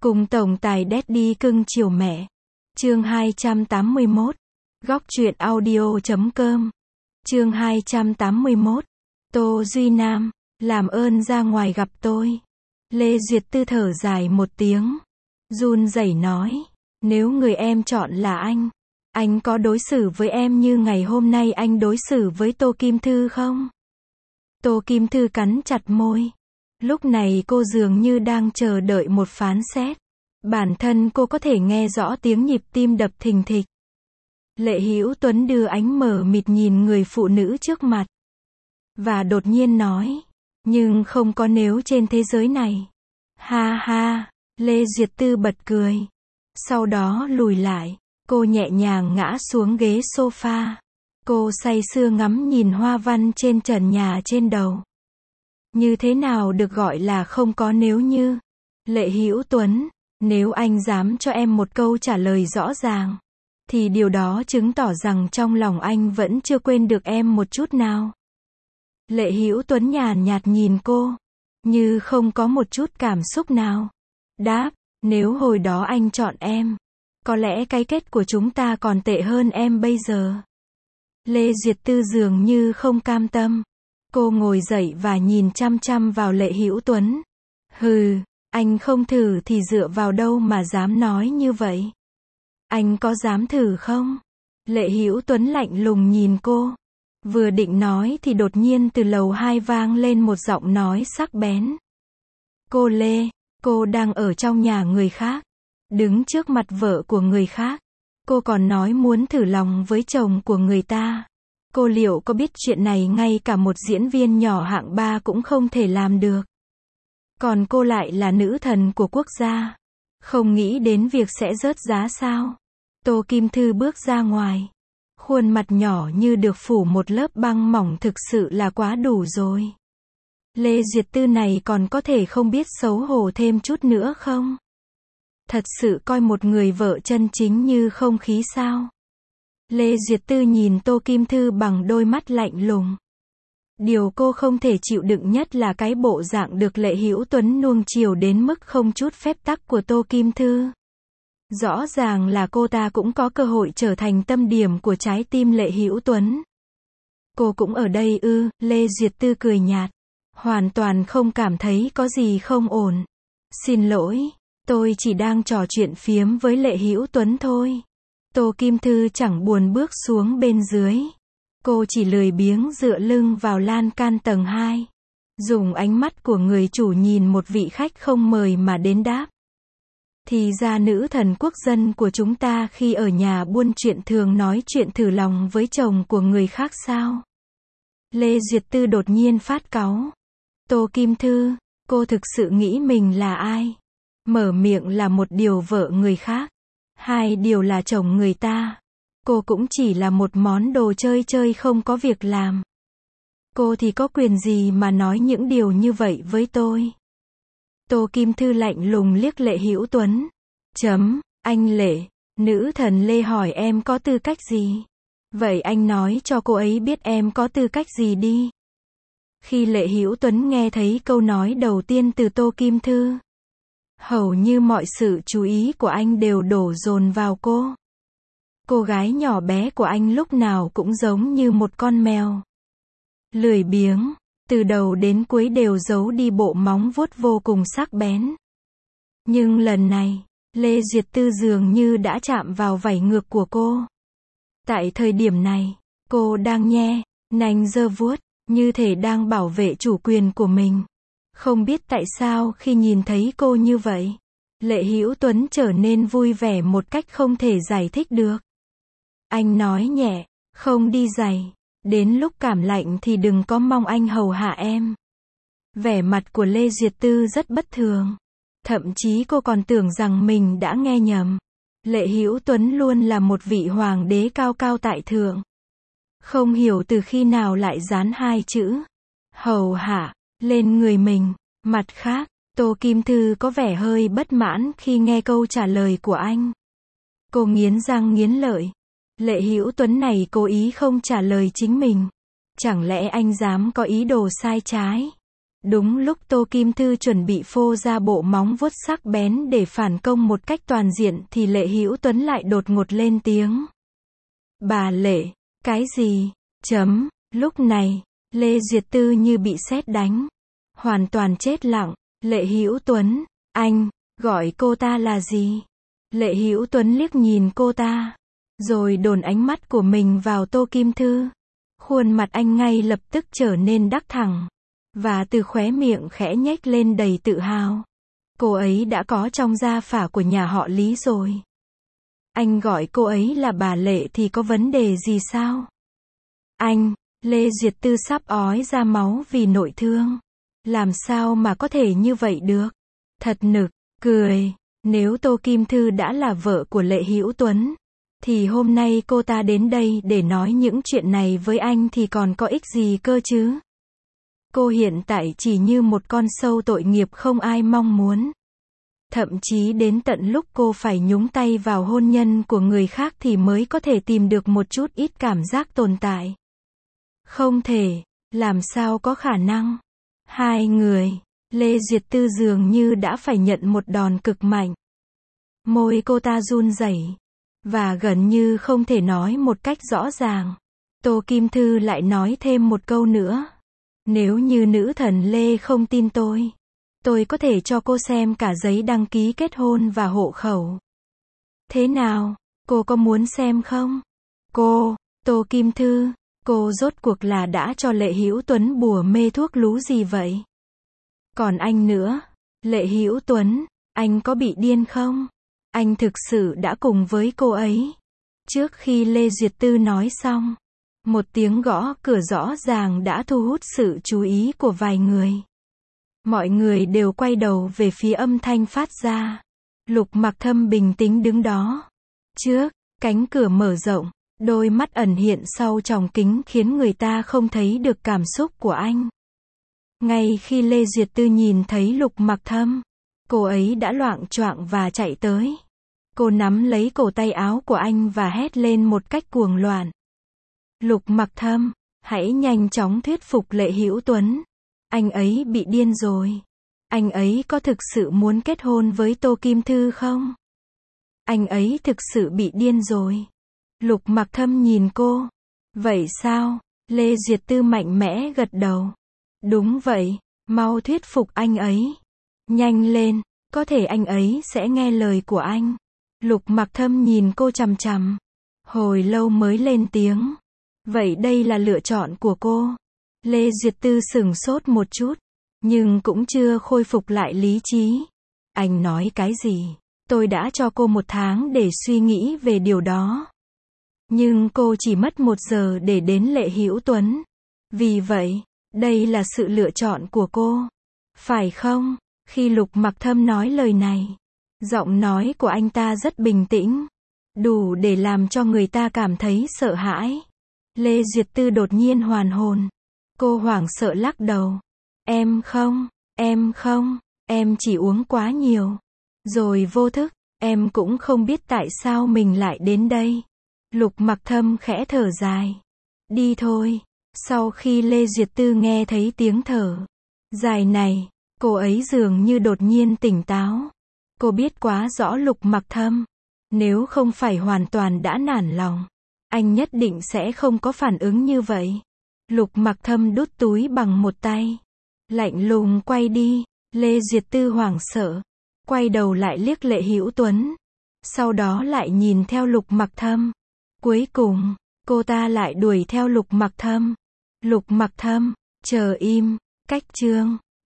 Cùng tổng tài Daddy cưng chiều mẹ. Chương 281. Góc truyện audio.com. Chương 281. Tô Duy Nam, làm ơn ra ngoài gặp tôi. Lê Duyệt Tư thở dài một tiếng, run rẩy nói, nếu người em chọn là anh có đối xử với em như ngày hôm nay anh đối xử với Tô Kim Thư không? Tô Kim Thư cắn chặt môi. Lúc này cô dường như đang chờ đợi một phán xét. Bản thân cô có thể nghe rõ tiếng nhịp tim đập thình thịch. Lệ Hữu Tuấn đưa ánh mờ mịt nhìn người phụ nữ trước mặt. Và đột nhiên nói, nhưng không có nếu trên thế giới này. Ha ha, Lê Duyệt Tư bật cười. Sau đó lùi lại, cô nhẹ nhàng ngã xuống ghế sofa. Cô say sưa ngắm nhìn hoa văn trên trần nhà trên đầu. Như thế nào được gọi là không có nếu như? Lệ Hữu Tuấn, nếu anh dám cho em một câu trả lời rõ ràng, thì điều đó chứng tỏ rằng trong lòng anh vẫn chưa quên được em một chút nào. Lệ Hữu Tuấn nhàn nhạt nhìn cô, như không có một chút cảm xúc nào. Đáp, nếu hồi đó anh chọn em, có lẽ cái kết của chúng ta còn tệ hơn em bây giờ. Lê Duyệt Tư dường như không cam tâm. Cô ngồi dậy và nhìn chăm chăm vào Lệ Hữu Tuấn. Hừ, anh không thử thì dựa vào đâu mà dám nói như vậy? Anh có dám thử không? Lệ Hữu Tuấn lạnh lùng nhìn cô. Vừa định nói thì đột nhiên từ lầu 2 vang lên một giọng nói sắc bén. Cô Lê, cô đang ở trong nhà người khác, đứng trước mặt vợ của người khác. Cô còn nói muốn thử lòng với chồng của người ta. Cô liệu có biết chuyện này ngay cả một diễn viên nhỏ hạng 3 cũng không thể làm được? Còn cô lại là nữ thần của quốc gia, không nghĩ đến việc sẽ rớt giá sao? Tô Kim Thư bước ra ngoài. Khuôn mặt nhỏ như được phủ một lớp băng mỏng thực sự là quá đủ rồi. Lê Duyệt Tư này còn có thể không biết xấu hổ thêm chút nữa không? Thật sự coi một người vợ chân chính như không khí sao? Lê Duyệt Tư nhìn Tô Kim Thư bằng đôi mắt lạnh lùng. Điều cô không thể chịu đựng nhất là cái bộ dạng được Lệ Hữu Tuấn nuông chiều đến mức không chút phép tắc của Tô Kim Thư. Rõ ràng là cô ta cũng có cơ hội trở thành tâm điểm của trái tim Lệ Hữu Tuấn. Cô cũng ở đây ư? Lê Duyệt Tư cười nhạt, hoàn toàn không cảm thấy có gì không ổn. Xin lỗi, tôi chỉ đang trò chuyện phiếm với Lệ Hữu Tuấn thôi. Tô Kim Thư chẳng buồn bước xuống bên dưới. Cô chỉ lười biếng dựa lưng vào lan can tầng 2. Dùng ánh mắt của người chủ nhìn một vị khách không mời mà đến đáp. Thì ra nữ thần quốc dân của chúng ta khi ở nhà buôn chuyện thường nói chuyện thử lòng với chồng của người khác sao? Lê Duyệt Tư đột nhiên phát cáu. Tô Kim Thư, cô thực sự nghĩ mình là ai? Mở miệng là một điều vợ người khác, hai điều là chồng người ta. Cô cũng chỉ là một món đồ chơi chơi không có việc làm. Cô thì có quyền gì mà nói những điều như vậy với tôi? Tô Kim Thư lạnh lùng liếc Lệ Hữu Tuấn. Anh Lệ, nữ thần Lê hỏi em có tư cách gì? Vậy anh nói cho cô ấy biết em có tư cách gì đi. Khi Lệ Hữu Tuấn nghe thấy câu nói đầu tiên từ Tô Kim Thư, hầu như mọi sự chú ý của anh đều đổ dồn vào cô. Cô gái nhỏ bé của anh lúc nào cũng giống như một con mèo. Lười biếng, từ đầu đến cuối đều giấu đi bộ móng vuốt vô cùng sắc bén. Nhưng lần này, Lê Duyệt Tư dường như đã chạm vào vảy ngược của cô. Tại thời điểm này, cô đang nhe nanh giơ vuốt, như thể đang bảo vệ chủ quyền của mình. Không biết tại sao khi nhìn thấy cô như vậy, Lệ Hữu Tuấn trở nên vui vẻ một cách không thể giải thích được. Anh nói nhẹ, không đi giày. Đến lúc cảm lạnh thì đừng có mong anh hầu hạ em. Vẻ mặt của Lê Duyệt Tư rất bất thường. Thậm chí cô còn tưởng rằng mình đã nghe nhầm. Lệ Hữu Tuấn luôn là một vị hoàng đế cao cao tại thượng. Không hiểu từ khi nào lại dán hai chữ hầu hạ lên người mình. Mặt khác, Tô Kim Thư có vẻ hơi bất mãn khi nghe câu trả lời của anh. Cô nghiến răng nghiến lợi. Lệ Hữu Tuấn này cố ý không trả lời chính mình. Chẳng lẽ anh dám có ý đồ sai trái? Đúng lúc Tô Kim Thư chuẩn bị phô ra bộ móng vuốt sắc bén để phản công một cách toàn diện thì Lệ Hữu Tuấn lại đột ngột lên tiếng. Bà Lệ, cái gì? Lúc này, Lê Duyệt Tư như bị sét đánh. Hoàn toàn chết lặng. Lệ Hữu Tuấn, anh, gọi cô ta là gì? Lệ Hữu Tuấn liếc nhìn cô ta, rồi dồn ánh mắt của mình vào Tô Kim Thư. Khuôn mặt anh ngay lập tức trở nên đắc thẳng, và từ khóe miệng khẽ nhếch lên đầy tự hào. Cô ấy đã có trong gia phả của nhà họ Lý rồi. Anh gọi cô ấy là bà Lệ thì có vấn đề gì sao? Anh, Lê Duyệt Tư sắp ói ra máu vì nội thương. Làm sao mà có thể như vậy được? Thật nực cười. Nếu Tô Kim Thư đã là vợ của Lệ Hữu Tuấn, thì hôm nay cô ta đến đây để nói những chuyện này với anh thì còn có ích gì cơ chứ? Cô hiện tại chỉ như một con sâu tội nghiệp không ai mong muốn. Thậm chí đến tận lúc cô phải nhúng tay vào hôn nhân của người khác thì mới có thể tìm được một chút ít cảm giác tồn tại. Không thể, làm sao có khả năng? Hai người, Lê Duyệt Tư dường như đã phải nhận một đòn cực mạnh. Môi cô ta run rẩy, và gần như không thể nói một cách rõ ràng. Tô Kim Thư lại nói thêm một câu nữa. Nếu như nữ thần Lê không tin tôi có thể cho cô xem cả giấy đăng ký kết hôn và hộ khẩu. Thế nào, cô có muốn xem không? Tô Kim Thư, cô rốt cuộc là đã cho Lệ Hữu Tuấn bùa mê thuốc lú gì vậy? Còn anh nữa, Lệ Hữu Tuấn, anh có bị điên không? Anh thực sự đã cùng với cô ấy. Trước khi Lê Duyệt Tư nói xong, một tiếng gõ cửa rõ ràng đã thu hút sự chú ý của vài người. Mọi người đều quay đầu về phía âm thanh phát ra. Lục Mặc Thâm bình tĩnh đứng đó. Trước cánh cửa mở rộng, đôi mắt ẩn hiện sau tròng kính khiến người ta không thấy được cảm xúc của anh. Ngay khi Lê Duyệt Tư nhìn thấy Lục Mặc Thâm, cô ấy đã loạng choạng và chạy tới. Cô nắm lấy cổ tay áo của anh và hét lên một cách cuồng loạn. Lục Mặc Thâm, hãy nhanh chóng thuyết phục Lệ Hữu Tuấn. Anh ấy bị điên rồi. Anh ấy có thực sự muốn kết hôn với Tô Kim Thư không? Anh ấy thực sự bị điên rồi. Lục Mặc Thâm nhìn cô. Vậy sao? Lê Duyệt Tư mạnh mẽ gật đầu. Đúng vậy, mau thuyết phục anh ấy. Nhanh lên, có thể anh ấy sẽ nghe lời của anh. Lục Mặc Thâm nhìn cô chằm chằm. Hồi lâu mới lên tiếng. Vậy đây là lựa chọn của cô. Lê Duyệt Tư sửng sốt một chút, nhưng cũng chưa khôi phục lại lý trí. Anh nói cái gì? Tôi đã cho cô 1 tháng để suy nghĩ về điều đó. Nhưng cô chỉ mất 1 giờ để đến Lệ Hữu Tuấn. Vì vậy, đây là sự lựa chọn của cô. Phải không? Khi Lục Mặc Thâm nói lời này, giọng nói của anh ta rất bình tĩnh, đủ để làm cho người ta cảm thấy sợ hãi. Lê Duyệt Tư đột nhiên hoàn hồn. Cô hoảng sợ lắc đầu. Em không, em chỉ uống quá nhiều. Rồi vô thức, em cũng không biết tại sao mình lại đến đây. Lục Mặc Thâm khẽ thở dài. Đi thôi. Sau khi Lê Duyệt Tư nghe thấy tiếng thở dài này, cô ấy dường như đột nhiên tỉnh táo. Cô biết quá rõ Lục Mặc Thâm. Nếu không phải hoàn toàn đã nản lòng, anh nhất định sẽ không có phản ứng như vậy. Lục Mặc Thâm đút túi bằng một tay, lạnh lùng quay đi. Lê Duyệt Tư hoảng sợ, quay đầu lại liếc Lệ Hữu Tuấn, sau đó lại nhìn theo Lục Mặc Thâm. Cuối cùng, cô ta lại đuổi theo Lục Mặc Thâm. Lục Mặc Thâm, chờ im. Cách chương